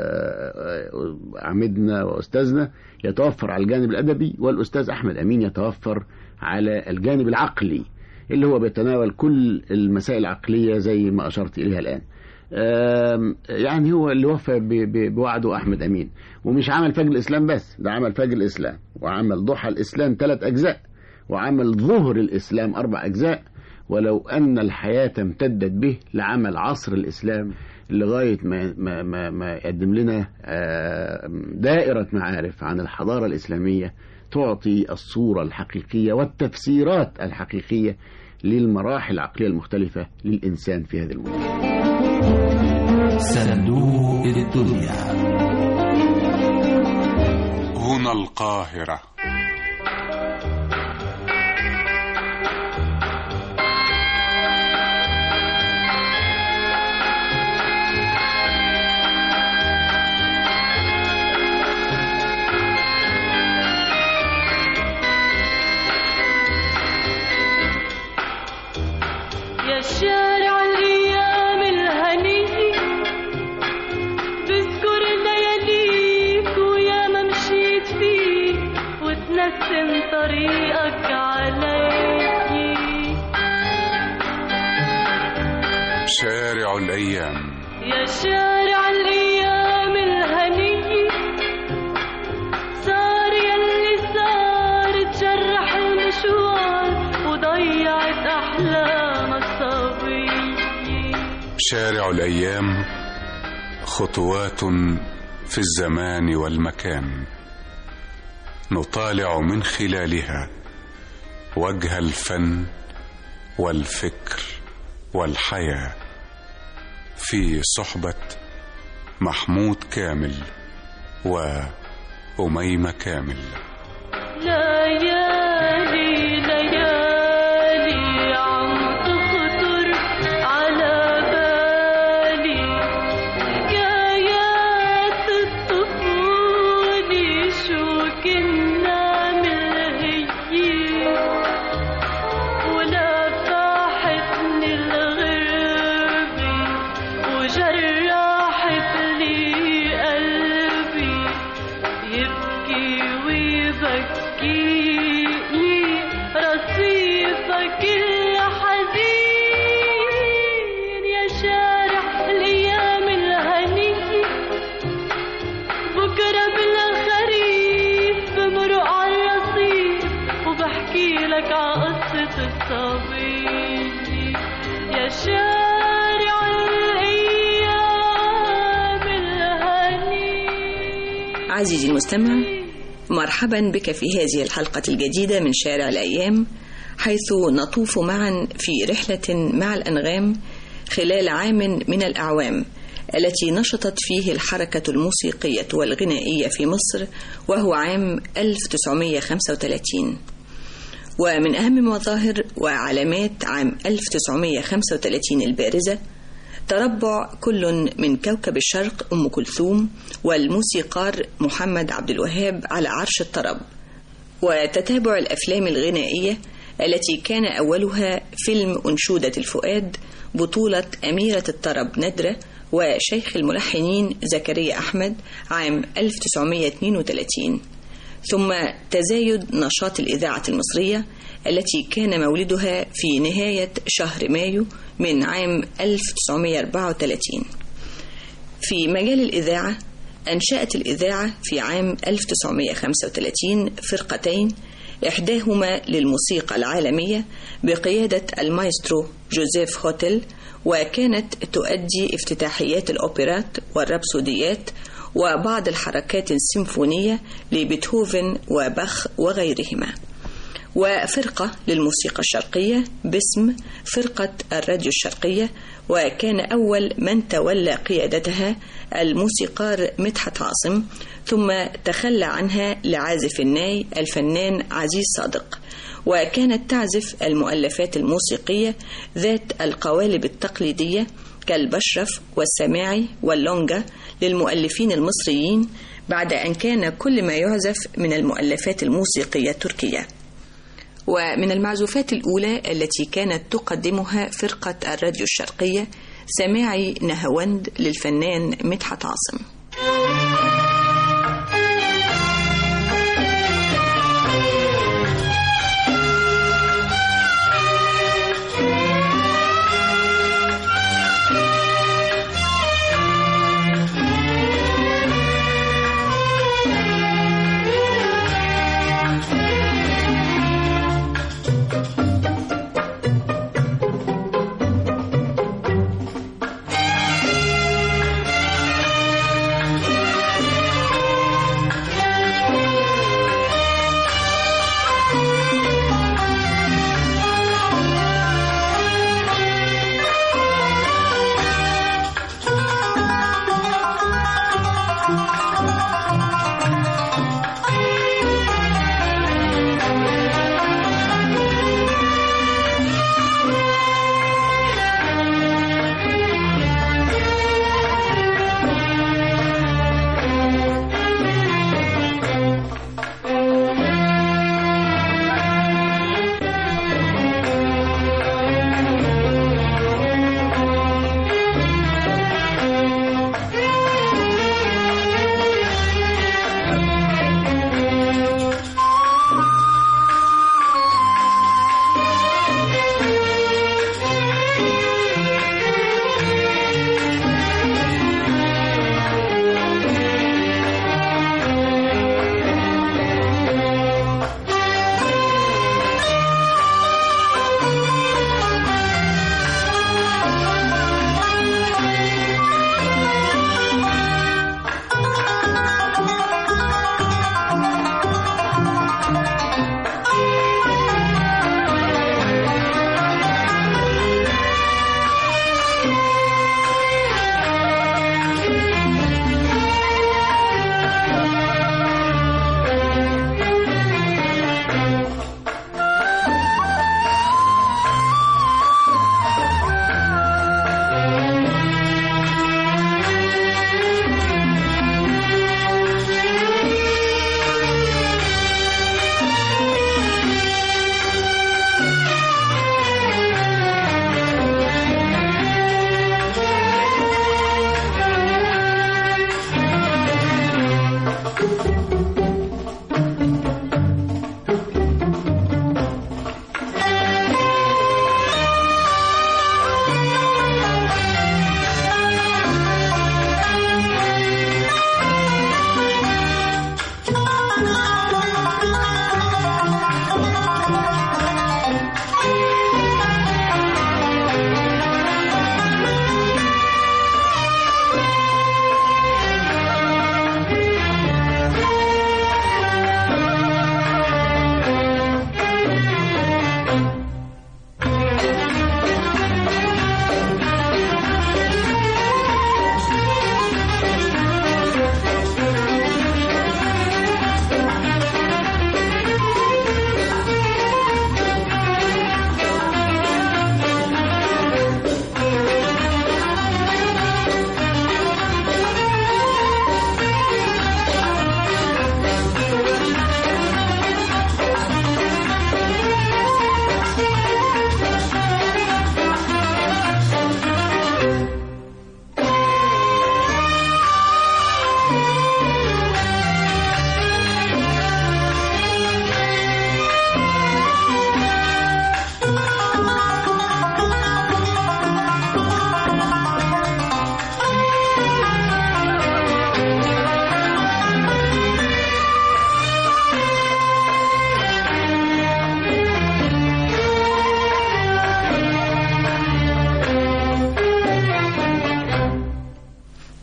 عمدنا وأستاذنا يتوفر على الجانب الأدبي، والأستاذ أحمد أمين يتوفر على الجانب العقلي اللي هو بيتناول كل المسائل العقلية زي ما أشرت إليها الآن. يعني هو اللي وفى بوعده أحمد أمين، ومش عمل فجر الإسلام بس، ده عمل فجر الإسلام وعمل ضحى الإسلام ثلاث أجزاء وعمل ظهر الإسلام أربع أجزاء. ولو أن الحياة امتدت به لعمل عصر الإسلام لغاية ما, ما, ما, ما يقدم لنا دائرة معارف عن الحضارة الإسلامية تعطي الصورة الحقيقية والتفسيرات الحقيقية للمراحل العقلية المختلفة للإنسان في هذه المدة. صندوق الدنيا هنا القاهرة. شارع الأيام الهنية بذكر لياليك ويا ما مشيت فيه وتنسم طريقك علي. شارع الأيام يا شارع الأيام الهنية صار يلي صار تجرح المشوار وضيعت أحلامك صبية. شارع الأيام خطوات في الزمان والمكان نطالع من خلالها وجه الفن والفكر والحياة في صحبة محمود كامل وأميمة كامل. ليالي ليالي عم تخطر على بالي حكايات الطفولة شو كنا ملهيين ولا فاحتني الغربة وجرحت لي قلبي يبكي وي لك عقصة الصبي يا شارع الأيام الهني. عزيزي المستمع، مرحبا بك في هذه الحلقة الجديدة من شارع الأيام، حيث نطوف معا في رحلة مع الأنغام خلال عام من الأعوام التي نشطت فيه الحركة الموسيقية والغنائية في مصر، وهو عام ألف وتسعمائة وخمسة وثلاثين. ومن أهم مظاهر وعلامات عام ألف وتسعمائة وخمسة وثلاثين البارزة تربع كل من كوكب الشرق أم كلثوم والموسيقار محمد عبد الوهاب على عرش الطرب، وتتابع الأفلام الغنائية التي كان أولها فيلم أنشودة الفؤاد بطولة أميرة الطرب ندرة وشيخ الملحنين زكريا أحمد عام ألف وتسعمائة واثنين وثلاثين، ثم تزايد نشاط الإذاعة المصرية التي كان مولدها في نهاية شهر مايو من عام ألف وتسعمائة وأربعة وثلاثين. في مجال الإذاعة أنشأت الإذاعة في عام ألف وتسعمائة وخمسة وثلاثين فرقتين، إحداهما للموسيقى العالمية بقيادة المايسترو جوزيف هوتل، وكانت تؤدي افتتاحيات الأوبرات والرابسوديات وبعض الحركات السيمفونية لبيتهوفن وباخ وغيرهما، وفرقة للموسيقى الشرقية باسم فرقة الراديو الشرقية، وكان أول من تولى قيادتها الموسيقار مدحت عاصم، ثم تخلى عنها لعازف الناي الفنان عزيز صادق، وكانت تعزف المؤلفات الموسيقية ذات القوالب التقليدية كالبشرف والسماعي واللونجا للمؤلفين المصريين، بعد أن كان كل ما يعزف من المؤلفات الموسيقية التركية. ومن المعزوفات الأولى التي كانت تقدمها فرقة الراديو الشرقية سماعي نهاوند للفنان مدحت عاصم.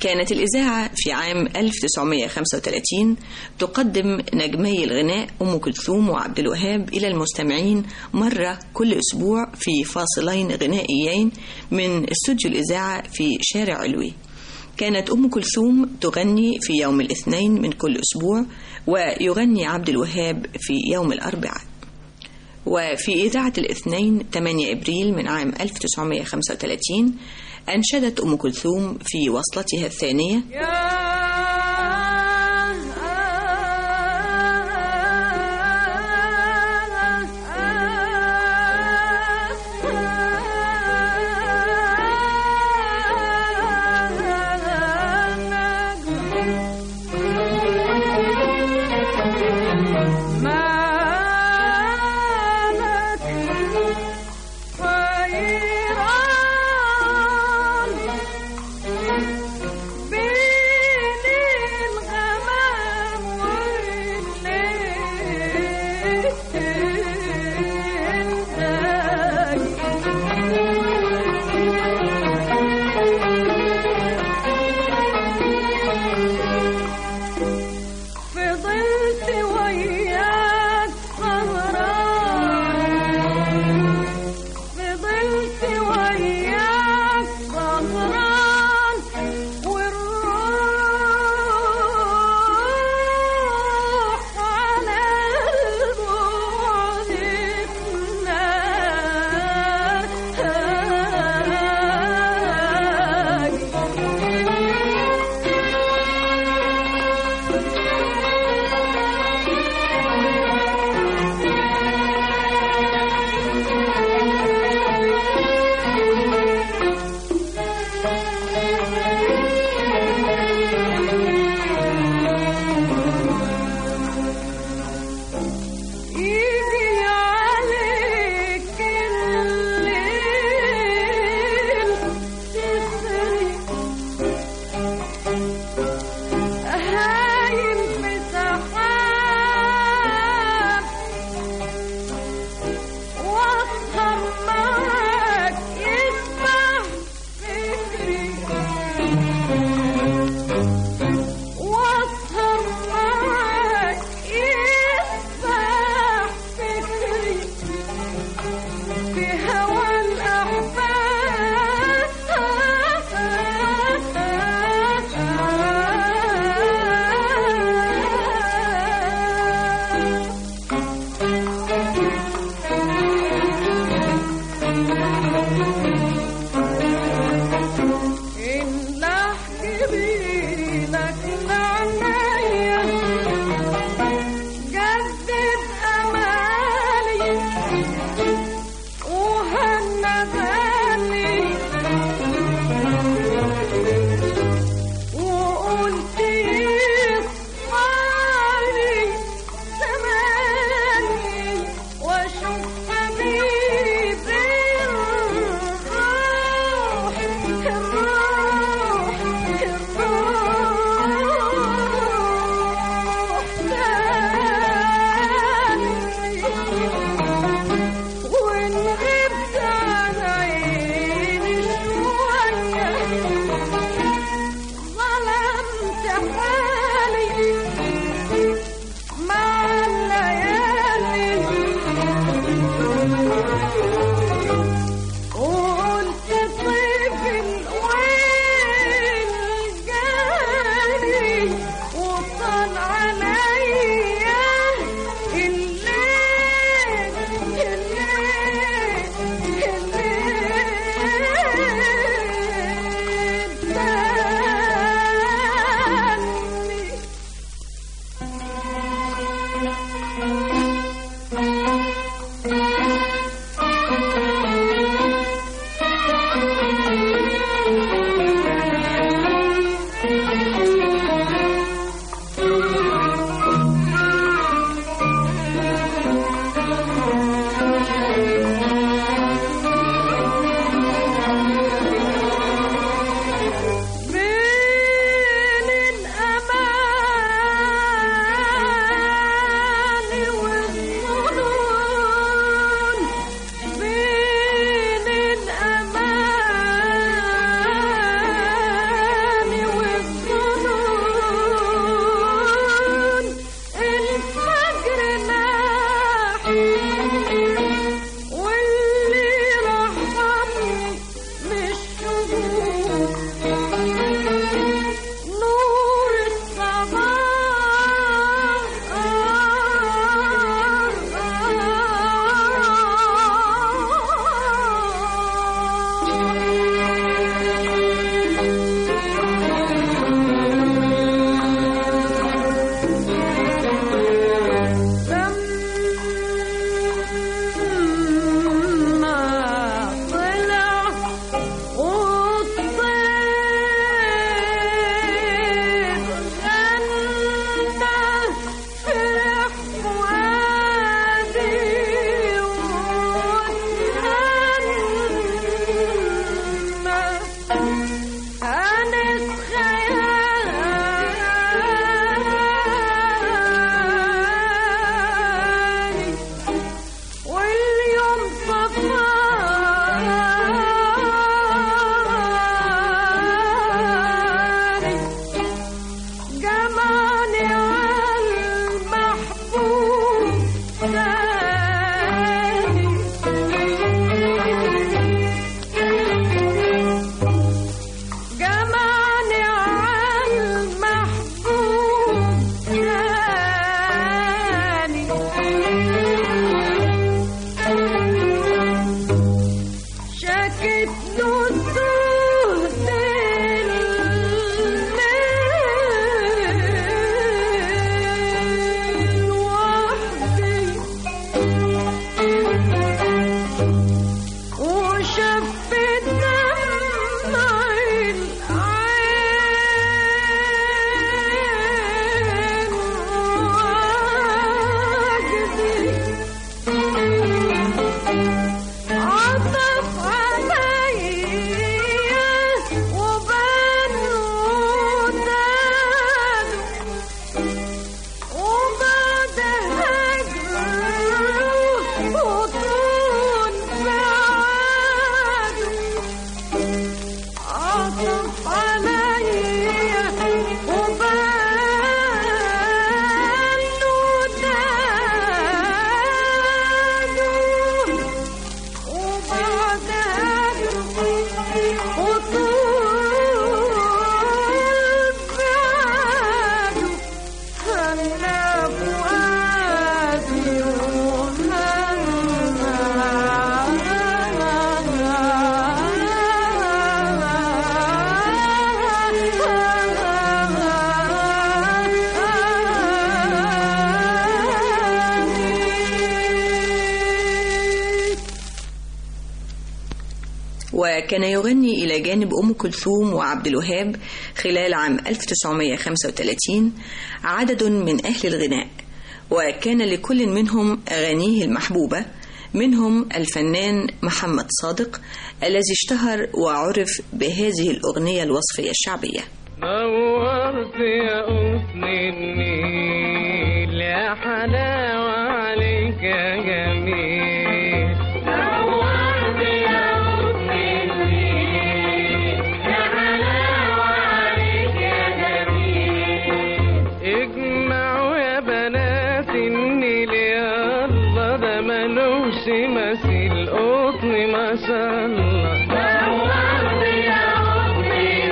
كانت الإذاعة في عام ألف وتسعمائة وخمسة وثلاثين تقدم نجمي الغناء أم كلثوم وعبد الوهاب إلى المستمعين مرة كل أسبوع في فاصلين غنائيين من استوديو الإذاعة في شارع علوي. كانت أم كلثوم تغني في يوم الاثنين من كل أسبوع، ويغني عبد الوهاب في يوم الأربعاء. وفي إذاعة الاثنين ثمانية أبريل من عام ألف وتسعمائة وخمسة وثلاثين أنشدت أم كلثوم في وصلتها الثانية وكان يغني إلى جانب أم كلثوم وعبد الوهاب خلال عام ألف وتسعمائة وخمسة وثلاثين عدد من أهل الغناء، وكان لكل منهم أغانيه المحبوبة، منهم الفنان محمد صادق الذي اشتهر وعرف بهذه الأغنية الوصفية الشعبية. نورت يا قطن النيل يا حلاوة عليك يا جميل، نورت يا قطن النيل يا حلاوة عليك يا جميل، اجمعوا يا بنات النيل يا الله ده ملوش مثيل قطن ما شاء الله، نورت يا قطن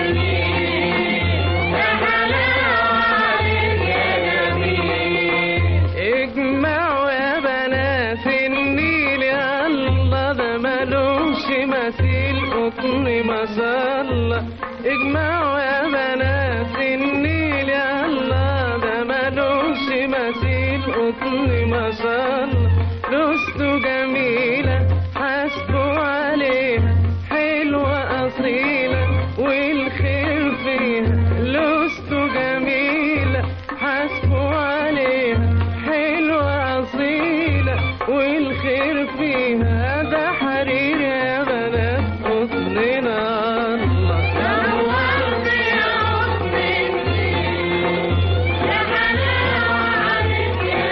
النيل يا حلاوة عليك يا جميل، اجمعوا يا بنات النيل يا الله ده ملوش مثيل قطن ما شاء الله، اجمعوا يا بنات النيل يا الله ده ملوش مثيل قطن ما شاء الله، لسته جميلة حاسبوا عليها حلوة أصيلة والخير فيها، لسته جميلة حاسبوا عليها حلوة أصيلة والخير فيها، ده حرير يا بنات قطننا الله، نورت يا قطن النيل يا حلاوة عليك يا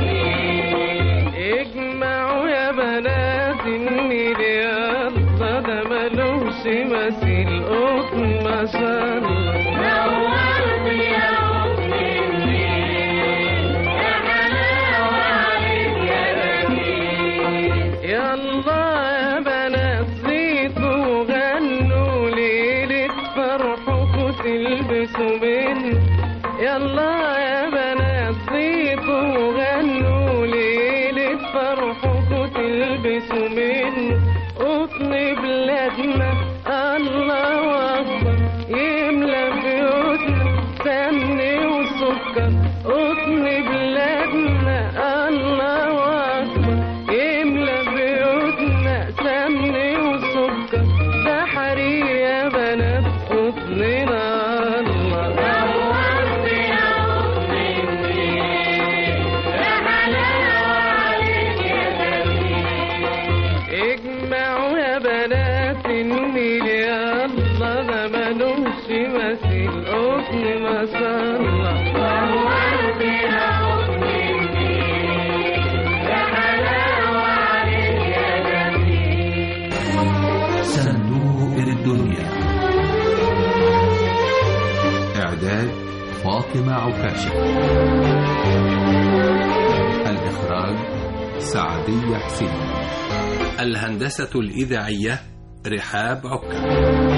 جميل، اجمعوا يا بنات النيل يا الله ده ملوش مثيل قطن ما شاء الله، نورت يا قطن النيل يا حلاوة عليك يا جميل، يا الله يا بنات صيتوا وغنوا ليلة فرحكوا تلبسوا منه، يا الله يا بنات صيتوا وغنوا ليلة فرحكوا تلبسوا منه، قطن بلادنا الله أكبر يملى بيوتنا سمن وسكر، قطن بلادنا الله أكبر يملى بيوتنا سمن وسكر، ده حرير يا بنات قطننا الله، نورت يا قطن النيل يا حلاوة عليك يا جميل، اجمعوا يا بنات النيل يا الله ده ملوش مثيل قطن ما شاء الله، نورت يا قطن النيل يا حلاوة عليك يا جميل. صندوق الدنيا، إعداد فاطمة عكاشة، الإخراج سعدية حسين، الهندسة الإذاعية رحاب عكا.